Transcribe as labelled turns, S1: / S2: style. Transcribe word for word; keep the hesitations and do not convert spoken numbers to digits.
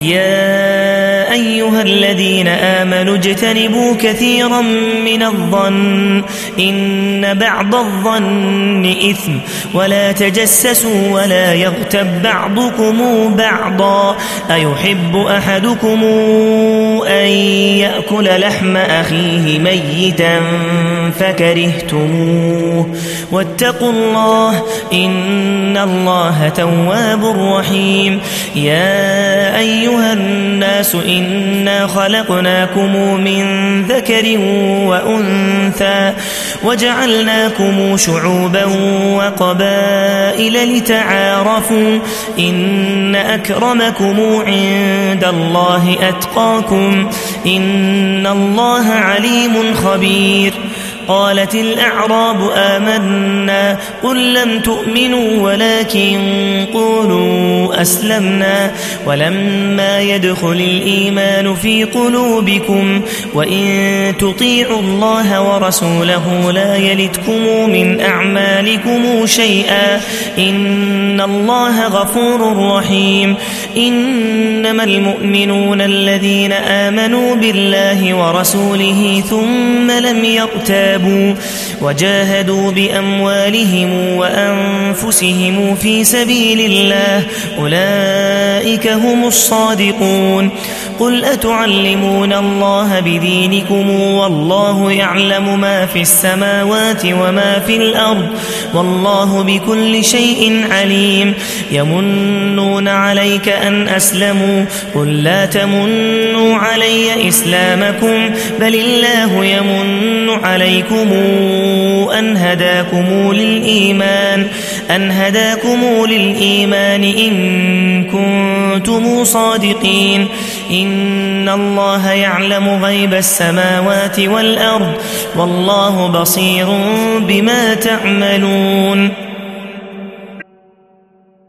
S1: يا أيها الذين آمنوا اجتنبوا كثيرا من الظن إن بعض الظن إثم ولا تجسسوا ولا يغتب بعضكم بعضا أيحب أحدكم أن يأكل لحم أخيه ميتا فكرهتموه واتقوا الله إن الله تواب رحيم. يا أيها الناس إنا خلقناكم من ذكر وأنثى وجعلناكم شعوبا وقبائل لتعارفوا إن أكرمكم عند الله أتقاكم إن الله عليم خبير. قالت الأعراب آمنا قل لم تؤمنوا ولكن قولوا أسلمنا ولما يدخل الإيمان في قلوبكم وإن تطيعوا الله ورسوله لا يلتكم من أعمالكم شيئا إن الله غفور رحيم. إنما المؤمنون الذين آمنوا بالله ورسوله ثم لم يرتابوا وجاهدوا بأموالهم وأنفسهم في سبيل الله أولئك هم الصادقون. قل أتعلمون الله بدينكم والله يعلم ما في السماوات وما في الأرض والله بكل شيء عليم. يمنون عليك أن أسلموا قل لا تمنوا علي إسلامكم بل الله يمن عليكم أن هداكم للإيمان أن هداكم للإيمان إن كنتم صادقين. إن الله يعلم غيب السماوات والأرض والله بصير بما تعملون.